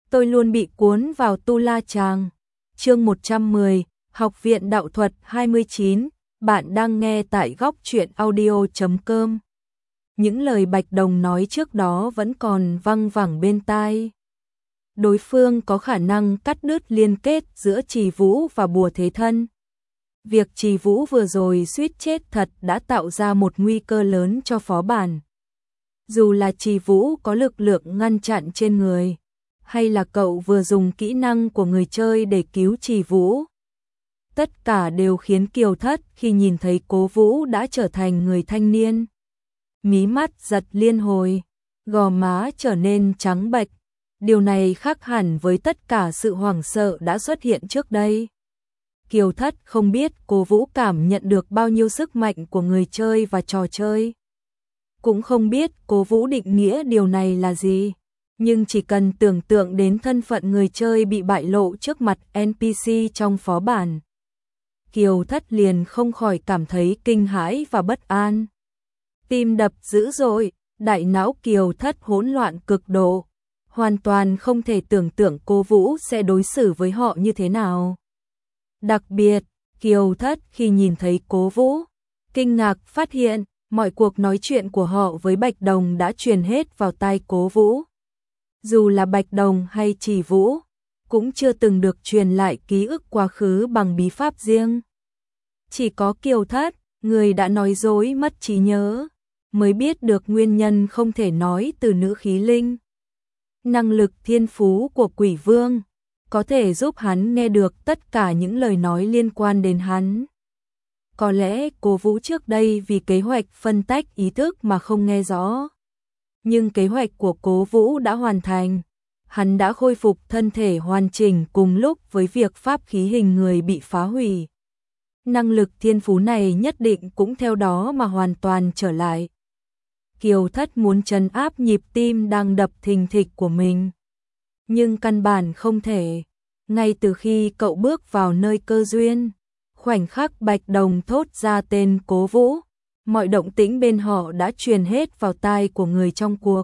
tôi luôn bị cuốn vào tu la chàng. Chương 110, Học viện Đạo thuật 29, bạn đang nghe tại góc truyện audio.com. Những lời Bạch Đồng nói trước đó vẫn còn văng vẳng bên tai. Đối phương có khả năng cắt đứt liên kết giữa Trì Vũ và Bùa Thế Thân. Việc Trì Vũ vừa rồi suýt chết thật đã tạo ra một nguy cơ lớn cho phó bản. Dù là Trì Vũ có lực lượng ngăn chặn trên người, hay là cậu vừa dùng kỹ năng của người chơi để cứu Trì Vũ, tất cả đều khiến Kiều Thất khi nhìn thấy Cố Vũ đã trở thành người thanh niên. Mí mắt giật liên hồi, gò má trở nên trắng bệch. Điều này khác hẳn với tất cả sự hoảng sợ đã xuất hiện trước đây. Kiều Thất không biết Cố Vũ cảm nhận được bao nhiêu sức mạnh của người chơi và trò chơi. Cũng không biết Cố Vũ định nghĩa điều này là gì. Nhưng chỉ cần tưởng tượng đến thân phận người chơi bị bại lộ trước mặt NPC trong phó bản, Kiều Thất liền không khỏi cảm thấy kinh hãi và bất an. Tim đập dữ dội, đại não Kiều Thất hỗn loạn cực độ, hoàn toàn không thể tưởng tượng Cố Vũ sẽ đối xử với họ như thế nào. Đặc biệt, Kiều Thất khi nhìn thấy Cố Vũ, kinh ngạc phát hiện mọi cuộc nói chuyện của họ với Bạch Đồng đã truyền hết vào tai Cố Vũ. Dù là Bạch Đồng hay Trì Vũ, cũng chưa từng được truyền lại ký ức quá khứ bằng bí pháp riêng. Chỉ có Kiều Thất, người đã nói dối mất trí nhớ, mới biết được nguyên nhân không thể nói từ nữ khí linh. Năng lực thiên phú của Quỷ Vương có thể giúp hắn nghe được tất cả những lời nói liên quan đến hắn. Có lẽ Cố Vũ trước đây vì kế hoạch phân tách ý thức mà không nghe rõ. Nhưng kế hoạch của Cố Vũ đã hoàn thành. Hắn đã khôi phục thân thể hoàn chỉnh cùng lúc với việc pháp khí hình người bị phá hủy. Năng lực thiên phú này nhất định cũng theo đó mà hoàn toàn trở lại. Kiều Thất muốn trấn áp nhịp tim đang đập thình thịch của mình. Nhưng căn bản không thể. Ngay từ khi cậu bước vào nơi cơ duyên, khoảnh khắc Bạch Đồng thốt ra tên Cố Vũ, mọi động tĩnh bên họ đã truyền hết vào tai của người trong cuộc.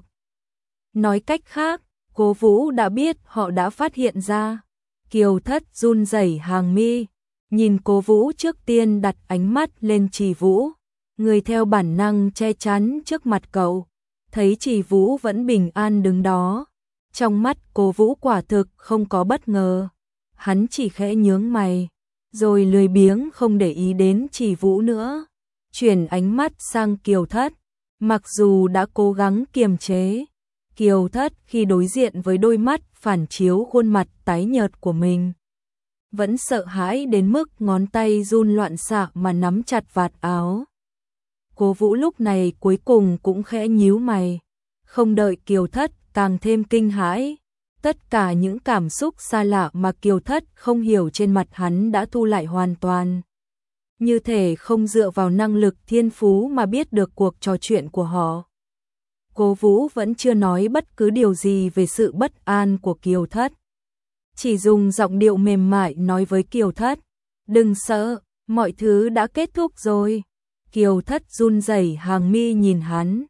Nói cách khác, Cố Vũ đã biết họ đã phát hiện ra. Kiều Thất run rẩy hàng mi, nhìn Cố Vũ trước tiên đặt ánh mắt lên Trì Vũ, người theo bản năng che chắn trước mặt cậu. Thấy Trì Vũ vẫn bình an đứng đó, trong mắt Cố Vũ quả thực không có bất ngờ. Hắn chỉ khẽ nhướng mày, rồi lười biếng không để ý đến Trì Vũ nữa, chuyển ánh mắt sang Kiều Thất. Mặc dù đã cố gắng kiềm chế, Kiều Thất khi đối diện với đôi mắt phản chiếu khuôn mặt tái nhợt của mình, vẫn sợ hãi đến mức ngón tay run loạn xạ mà nắm chặt vạt áo. Cố Vũ lúc này cuối cùng cũng khẽ nhíu mày, không đợi Kiều Thất càng thêm kinh hãi. Tất cả những cảm xúc xa lạ mà Kiều Thất không hiểu trên mặt hắn đã thu lại hoàn toàn. Như thể không dựa vào năng lực thiên phú mà biết được cuộc trò chuyện của họ. Cố Vũ vẫn chưa nói bất cứ điều gì về sự bất an của Kiều Thất. Chỉ dùng giọng điệu mềm mại nói với Kiều Thất, đừng sợ, mọi thứ đã kết thúc rồi. Kiều Thất run rẩy hàng mi nhìn hắn.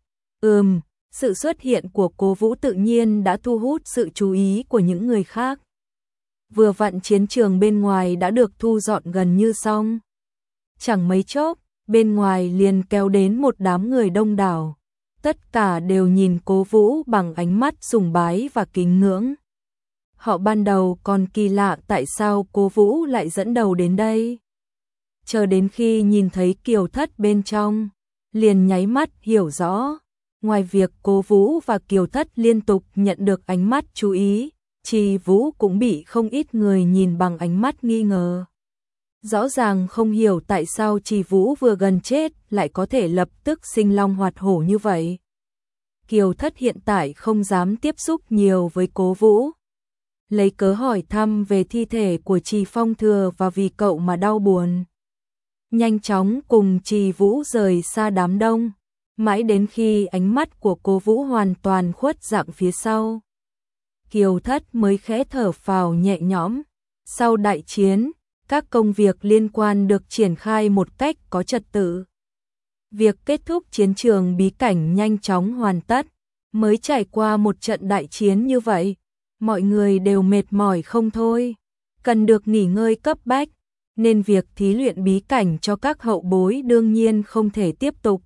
Sự xuất hiện của Cố Vũ tự nhiên đã thu hút sự chú ý của những người khác. Vừa vặn chiến trường bên ngoài đã được thu dọn gần như xong. Chẳng mấy chốc, bên ngoài liền kéo đến một đám người đông đảo. Tất cả đều nhìn Cố Vũ bằng ánh mắt sùng bái và kính ngưỡng. Họ ban đầu còn kỳ lạ tại sao Cố Vũ lại dẫn đầu đến đây. Chờ đến khi nhìn thấy Kiều Thất bên trong, liền nháy mắt hiểu rõ. Ngoài việc Cố Vũ và Kiều Thất liên tục nhận được ánh mắt chú ý, Trì Vũ cũng bị không ít người nhìn bằng ánh mắt nghi ngờ. Rõ ràng không hiểu tại sao Trì Vũ vừa gần chết lại có thể lập tức sinh long hoạt hổ như vậy. Kiều Thất hiện tại không dám tiếp xúc nhiều với Cố Vũ. Lấy cớ hỏi thăm về thi thể của Trì Phong Thừa và vì cậu mà đau buồn. Nhanh chóng cùng Trì Vũ rời xa đám đông. Mãi đến khi ánh mắt của Cố Vũ hoàn toàn khuất dạng phía sau, Kiều Thất mới khẽ thở phào nhẹ nhõm. Sau đại chiến, các công việc liên quan được triển khai một cách có trật tự. Việc kết thúc chiến trường bí cảnh nhanh chóng hoàn tất, mới trải qua một trận đại chiến như vậy. mọi người đều mệt mỏi không thôi, cần được nghỉ ngơi cấp bách, nên việc thí luyện bí cảnh cho các hậu bối đương nhiên không thể tiếp tục.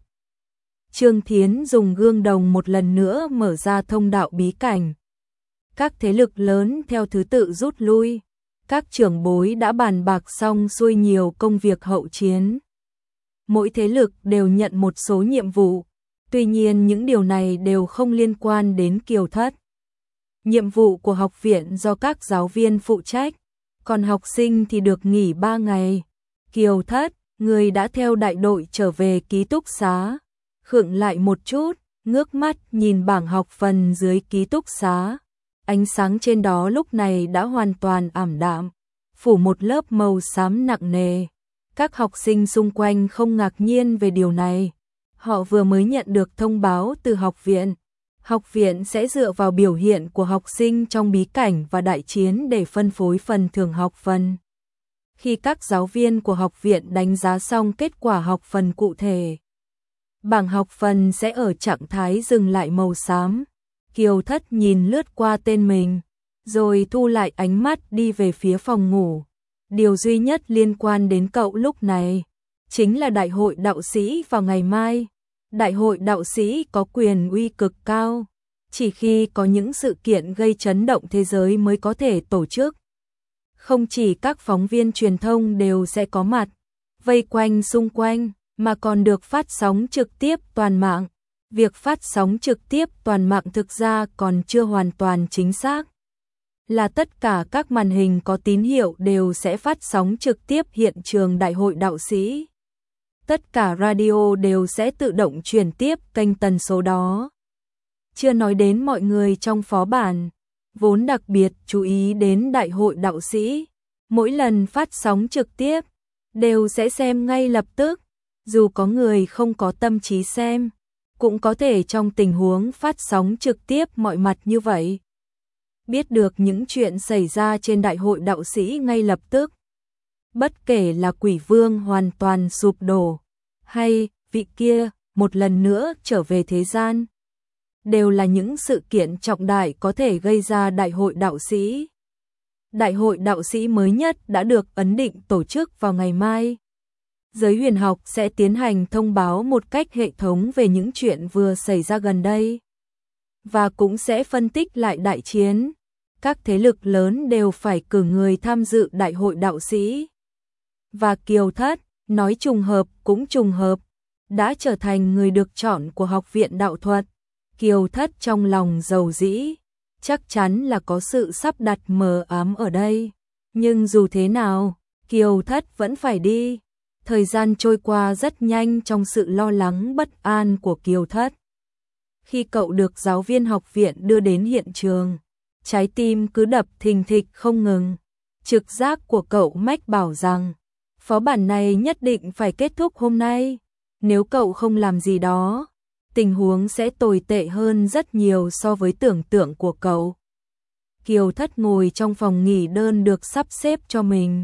Trương Thiến dùng gương đồng một lần nữa mở ra thông đạo bí cảnh. Các thế lực lớn theo thứ tự rút lui, các trưởng bối đã bàn bạc xong xuôi nhiều công việc hậu chiến. Mỗi thế lực đều nhận một số nhiệm vụ, tuy nhiên những điều này đều không liên quan đến Kiều Thất. Nhiệm vụ của học viện do các giáo viên phụ trách, còn học sinh thì được nghỉ 3 ngày. Kiều Thất, người đã theo đại đội trở về ký túc xá, khựng lại một chút, ngước mắt nhìn bảng học phần dưới ký túc xá. Ánh sáng trên đó lúc này đã hoàn toàn ảm đạm, phủ một lớp màu xám nặng nề. Các học sinh xung quanh không ngạc nhiên về điều này. Họ vừa mới nhận được thông báo từ học viện. Học viện sẽ dựa vào biểu hiện của học sinh trong bí cảnh và đại chiến để phân phối phần thưởng học phần. Khi các giáo viên của học viện đánh giá xong kết quả học phần cụ thể, bảng học phần sẽ ở trạng thái dừng lại màu xám. Kiều Thất nhìn lướt qua tên mình, rồi thu lại ánh mắt đi về phía phòng ngủ. Điều duy nhất liên quan đến cậu lúc này chính là đại hội đạo sĩ vào ngày mai. Đại hội đạo sĩ có quyền uy cực cao, chỉ khi có những sự kiện gây chấn động thế giới mới có thể tổ chức. Không chỉ các phóng viên truyền thông đều sẽ có mặt, vây quanh xung quanh, mà còn được phát sóng trực tiếp toàn mạng. Việc phát sóng trực tiếp toàn mạng thực ra còn chưa hoàn toàn chính xác. Là tất cả các màn hình có tín hiệu đều sẽ phát sóng trực tiếp hiện trường đại hội đạo sĩ. Tất cả radio đều sẽ tự động truyền tiếp kênh tần số đó. Chưa nói đến mọi người trong phó bản, vốn đặc biệt chú ý đến đại hội đạo sĩ. Mỗi lần phát sóng trực tiếp, đều sẽ xem ngay lập tức. Dù có người không có tâm trí xem, cũng có thể trong tình huống phát sóng trực tiếp mọi mặt như vậy, biết được những chuyện xảy ra trên đại hội đạo sĩ ngay lập tức. Bất kể là Quỷ Vương hoàn toàn sụp đổ, hay vị kia một lần nữa trở về thế gian, đều là những sự kiện trọng đại có thể gây ra đại hội đạo sĩ. Đại hội đạo sĩ mới nhất đã được ấn định tổ chức vào ngày mai. Giới huyền học sẽ tiến hành thông báo một cách hệ thống về những chuyện vừa xảy ra gần đây, và cũng sẽ phân tích lại đại chiến. Các thế lực lớn đều phải cử người tham dự đại hội đạo sĩ. Và Kiều Thất, nói trùng hợp cũng trùng hợp, đã trở thành người được chọn của học viện đạo thuật. Kiều Thất trong lòng giàu dĩ, chắc chắn là có sự sắp đặt mờ ám ở đây. Nhưng dù thế nào, Kiều Thất vẫn phải đi. Thời gian trôi qua rất nhanh trong sự lo lắng bất an của Kiều Thất. Khi cậu được giáo viên học viện đưa đến hiện trường, trái tim cứ đập thình thịch không ngừng. Trực giác của cậu mách bảo rằng, phó bản này nhất định phải kết thúc hôm nay. Nếu cậu không làm gì đó, tình huống sẽ tồi tệ hơn rất nhiều so với tưởng tượng của cậu. Kiều Thất ngồi trong phòng nghỉ đơn được sắp xếp cho mình,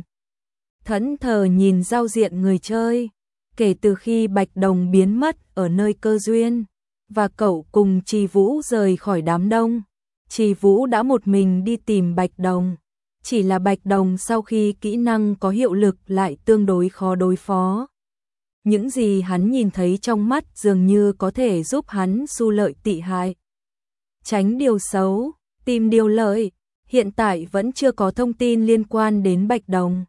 thẫn thờ nhìn giao diện người chơi. Kể từ khi Bạch Đồng biến mất ở nơi cơ duyên, và cậu cùng Trì Vũ rời khỏi đám đông, Trì Vũ đã một mình đi tìm Bạch Đồng. Chỉ là Bạch Đồng sau khi kỹ năng có hiệu lực lại tương đối khó đối phó. Những gì hắn nhìn thấy trong mắt dường như có thể giúp hắn xu lợi tị hại, tránh điều xấu, tìm điều lợi. Hiện tại vẫn chưa có thông tin liên quan đến Bạch Đồng.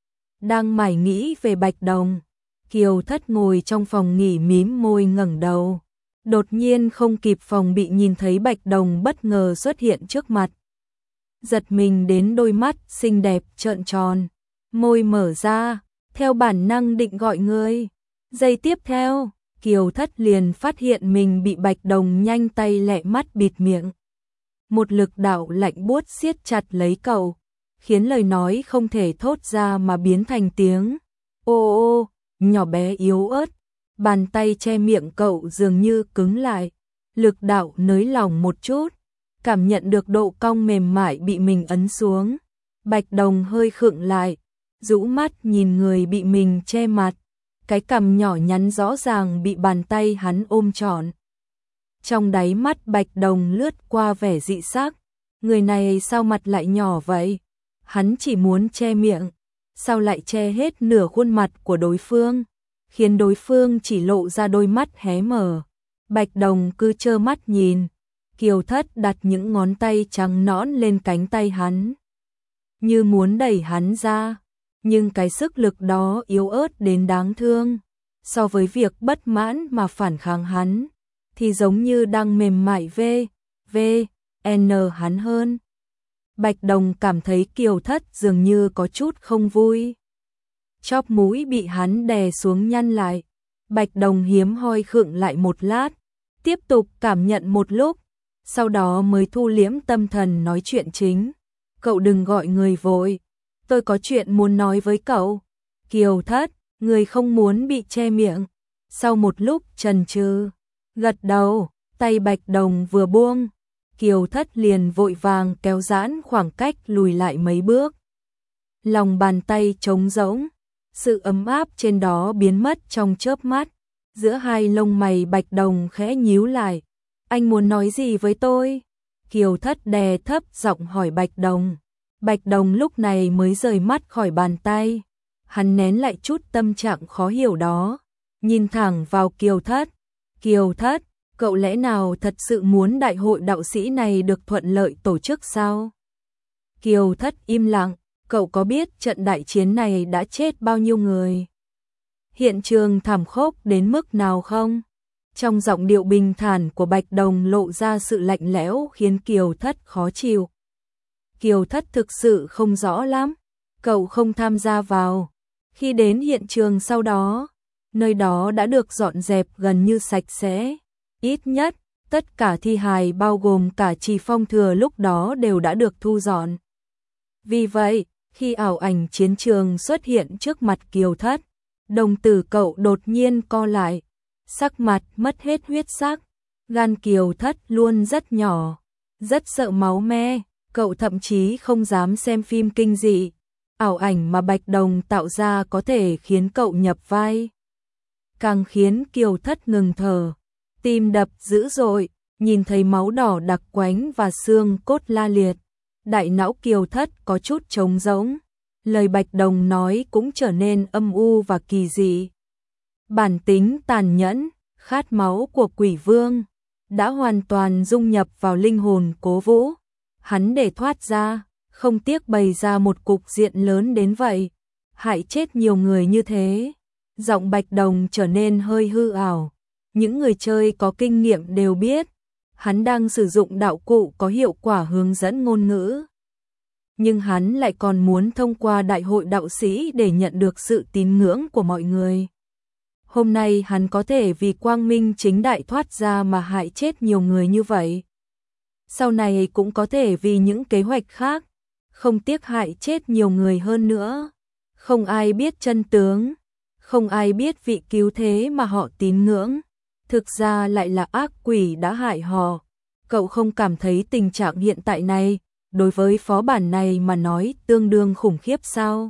Đang mải nghĩ về Bạch Đồng, Kiều Thất ngồi trong phòng nghỉ mím môi ngẩng đầu. Đột nhiên không kịp phòng bị nhìn thấy Bạch Đồng bất ngờ xuất hiện trước mặt. Giật mình đến đôi mắt xinh đẹp trợn tròn, môi mở ra, theo bản năng định gọi người. Giây tiếp theo, Kiều Thất liền phát hiện mình bị Bạch Đồng nhanh tay lẹ mắt bịt miệng. Một lực đạo lạnh buốt siết chặt lấy cậu, khiến lời nói không thể thốt ra mà biến thành tiếng ô ô, nhỏ bé yếu ớt. Bàn tay che miệng cậu dường như cứng lại, lực đạo nới lỏng một chút, cảm nhận được độ cong mềm mại bị mình ấn xuống. Bạch Đồng hơi khựng lại, rũ mắt nhìn người bị mình che mặt, cái cằm nhỏ nhắn rõ ràng bị bàn tay hắn ôm trọn. Trong đáy mắt Bạch Đồng lướt qua vẻ dị sắc, người này sao mặt lại nhỏ vậy? Hắn chỉ muốn che miệng, sao lại che hết nửa khuôn mặt của đối phương, khiến đối phương chỉ lộ ra đôi mắt hé mở. Bạch Đồng cứ trơ mắt nhìn, Kiều Thất đặt những ngón tay trắng nõn lên cánh tay hắn, như muốn đẩy hắn ra, nhưng cái sức lực đó yếu ớt đến đáng thương. So với việc bất mãn mà phản kháng hắn, thì giống như đang mềm mại n hắn hơn. Bạch Đồng cảm thấy Kiều Thất dường như có chút không vui. Chóp mũi bị hắn đè xuống nhăn lại. Bạch Đồng hiếm hoi khựng lại một lát, tiếp tục cảm nhận một lúc, sau đó mới thu liễm tâm thần nói chuyện chính. Cậu đừng gọi người vội, tôi có chuyện muốn nói với cậu. Kiều Thất, người không muốn bị che miệng. Sau một lúc chần chừ, gật đầu, tay Bạch Đồng vừa buông, Kiều Thất liền vội vàng kéo giãn khoảng cách lùi lại mấy bước. Lòng bàn tay trống rỗng, sự ấm áp trên đó biến mất trong chớp mắt. Giữa hai lông mày Bạch Đồng khẽ nhíu lại. Anh muốn nói gì với tôi? Kiều Thất đè thấp giọng hỏi Bạch Đồng. Bạch Đồng lúc này mới rời mắt khỏi bàn tay. Hắn nén lại chút tâm trạng khó hiểu đó, nhìn thẳng vào Kiều Thất. Kiều Thất, cậu lẽ nào thật sự muốn đại hội đạo sĩ này được thuận lợi tổ chức sao? Kiều Thất im lặng, cậu có biết trận đại chiến này đã chết bao nhiêu người? Hiện trường thảm khốc đến mức nào không? Trong giọng điệu bình thản của Bạch Đồng lộ ra sự lạnh lẽo khiến Kiều Thất khó chịu. Kiều Thất thực sự không rõ lắm, cậu không tham gia vào. Khi đến hiện trường sau đó, nơi đó đã được dọn dẹp gần như sạch sẽ. Ít nhất, tất cả thi hài bao gồm cả Trì Phong Thừa lúc đó đều đã được thu dọn. Vì vậy, khi ảo ảnh chiến trường xuất hiện trước mặt Kiều Thất, đồng tử cậu đột nhiên co lại, sắc mặt mất hết huyết sắc. Gan Kiều Thất luôn rất nhỏ, rất sợ máu me, cậu thậm chí không dám xem phim kinh dị. Ảo ảnh mà Bạch Đồng tạo ra có thể khiến cậu nhập vai, càng khiến Kiều Thất ngừng thở, tim đập dữ dội, nhìn thấy máu đỏ đặc quánh và xương cốt la liệt. Đại não Kiều Thất có chút trống rỗng, lời Bạch Đồng nói cũng trở nên âm u và kỳ dị. Bản tính tàn nhẫn, khát máu của quỷ vương đã hoàn toàn dung nhập vào linh hồn Cố Vũ. Hắn để thoát ra, không tiếc bày ra một cục diện lớn đến vậy, hại chết nhiều người như thế. Giọng Bạch Đồng trở nên hơi hư ảo. Những người chơi có kinh nghiệm đều biết, hắn đang sử dụng đạo cụ có hiệu quả hướng dẫn ngôn ngữ. Nhưng hắn lại còn muốn thông qua đại hội đạo sĩ để nhận được sự tín ngưỡng của mọi người. Hôm nay hắn có thể vì quang minh chính đại thoát ra mà hại chết nhiều người như vậy. Sau này cũng có thể vì những kế hoạch khác, không tiếc hại chết nhiều người hơn nữa. Không ai biết chân tướng, không ai biết vị cứu thế mà họ tín ngưỡng, thực ra lại là ác quỷ đã hại họ. Cậu không cảm thấy tình trạng hiện tại này, đối với phó bản này mà nói tương đương khủng khiếp sao?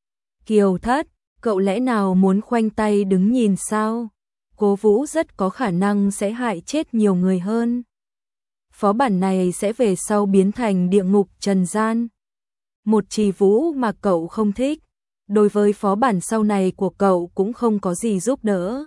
Kiều Thất, cậu lẽ nào muốn khoanh tay đứng nhìn sao? Cố Vũ rất có khả năng sẽ hại chết nhiều người hơn. Phó bản này sẽ về sau biến thành địa ngục trần gian. Một Trì Vũ mà cậu không thích, đối với phó bản sau này của cậu cũng không có gì giúp đỡ.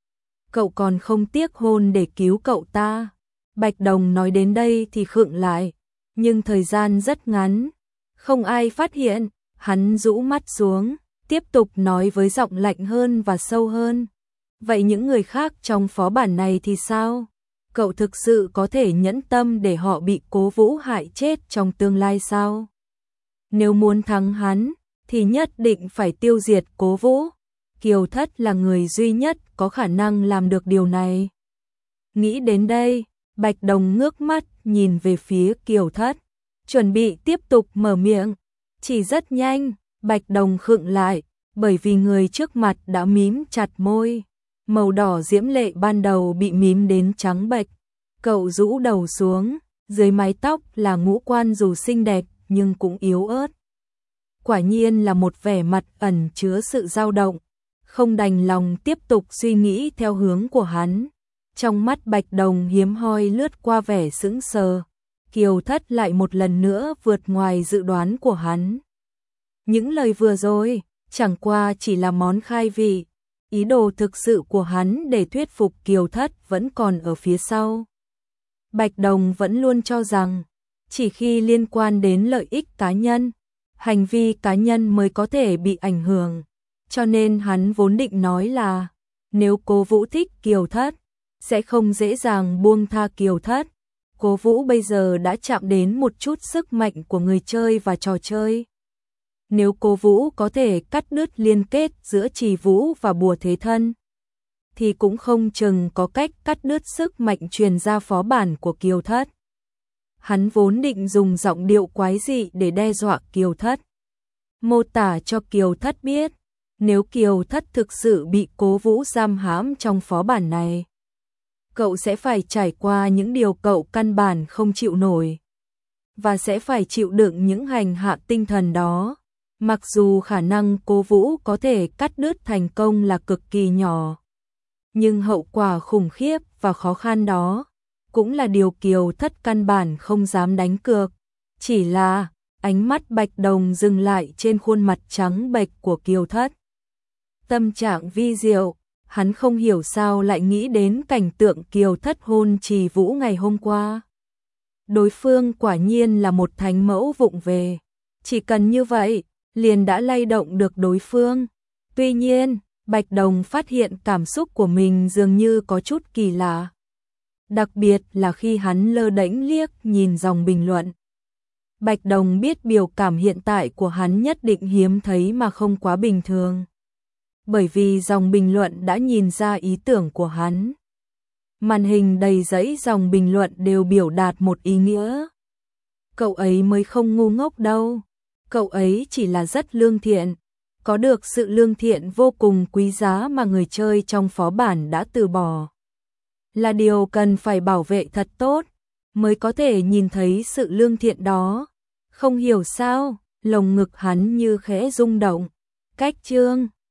Cậu còn không tiếc hôn để cứu cậu ta. Bạch Đồng nói đến đây thì khựng lại, nhưng thời gian rất ngắn, không ai phát hiện. Hắn rũ mắt xuống, tiếp tục nói với giọng lạnh hơn và sâu hơn. Vậy những người khác trong phó bản này thì sao? Cậu thực sự có thể nhẫn tâm để họ bị Cố Vũ hại chết trong tương lai sao? Nếu muốn thắng hắn, thì nhất định phải tiêu diệt Cố Vũ. Kiều Thất là người duy nhất có khả năng làm được điều này. Nghĩ đến đây, Bạch Đồng ngước mắt nhìn về phía Kiều Thất, chuẩn bị tiếp tục mở miệng. Chỉ rất nhanh, Bạch Đồng khựng lại, bởi vì người trước mặt đã mím chặt môi. Màu đỏ diễm lệ ban đầu bị mím đến trắng bệch. Cậu rũ đầu xuống, dưới mái tóc là ngũ quan dù xinh đẹp nhưng cũng yếu ớt. Quả nhiên là một vẻ mặt ẩn chứa sự dao động, không đành lòng tiếp tục suy nghĩ theo hướng của hắn. Trong mắt Bạch Đồng hiếm hoi lướt qua vẻ sững sờ. Kiều Thất lại một lần nữa vượt ngoài dự đoán của hắn. Những lời vừa rồi, chẳng qua chỉ là món khai vị, ý đồ thực sự của hắn để thuyết phục Kiều Thất vẫn còn ở phía sau. Bạch Đồng vẫn luôn cho rằng, chỉ khi liên quan đến lợi ích cá nhân, hành vi cá nhân mới có thể bị ảnh hưởng, cho nên hắn vốn định nói là, nếu Cố Vũ thích Kiều Thất, sẽ không dễ dàng buông tha Kiều Thất. Cố Vũ bây giờ đã chạm đến một chút sức mạnh của người chơi và trò chơi. Nếu Cố Vũ có thể cắt đứt liên kết giữa Trì Vũ và Bùa Thế Thân, thì cũng không chừng có cách cắt đứt sức mạnh truyền ra phó bản của Kiều Thất. Hắn vốn định dùng giọng điệu quái dị để đe dọa Kiều Thất. Mô tả cho Kiều Thất biết, nếu Kiều Thất thực sự bị Cố Vũ giam hãm trong phó bản này, cậu sẽ phải trải qua những điều cậu căn bản không chịu nổi, và sẽ phải chịu đựng những hành hạ tinh thần đó. Mặc dù khả năng Cố Vũ có thể cắt đứt thành công là cực kỳ nhỏ, nhưng hậu quả khủng khiếp và khó khăn đó cũng là điều Kiều Thất căn bản không dám đánh cược. Chỉ là ánh mắt Bạch Đồng dừng lại trên khuôn mặt trắng bệch của Kiều Thất. Tâm trạng vi diệu, hắn không hiểu sao lại nghĩ đến cảnh tượng Kiều Thất hôn Trì Vũ ngày hôm qua. Đối phương quả nhiên là một thánh mẫu vụng về, chỉ cần như vậy liền đã lay động được đối phương. Tuy nhiên, Bạch Đồng phát hiện cảm xúc của mình dường như có chút kỳ lạ. Đặc biệt là khi hắn lơ đễnh liếc nhìn dòng bình luận. Bạch Đồng biết biểu cảm hiện tại của hắn nhất định hiếm thấy mà không quá bình thường. Bởi vì dòng bình luận đã nhìn ra ý tưởng của hắn. Màn hình đầy dãy dòng bình luận đều biểu đạt một ý nghĩa. Cậu ấy mới không ngu ngốc đâu. Cậu ấy chỉ là rất lương thiện. Có được sự lương thiện vô cùng quý giá mà người chơi trong phó bản đã từ bỏ. Là điều cần phải bảo vệ thật tốt, mới có thể nhìn thấy sự lương thiện đó. Không hiểu sao, lồng ngực hắn như khẽ rung động. Cách chương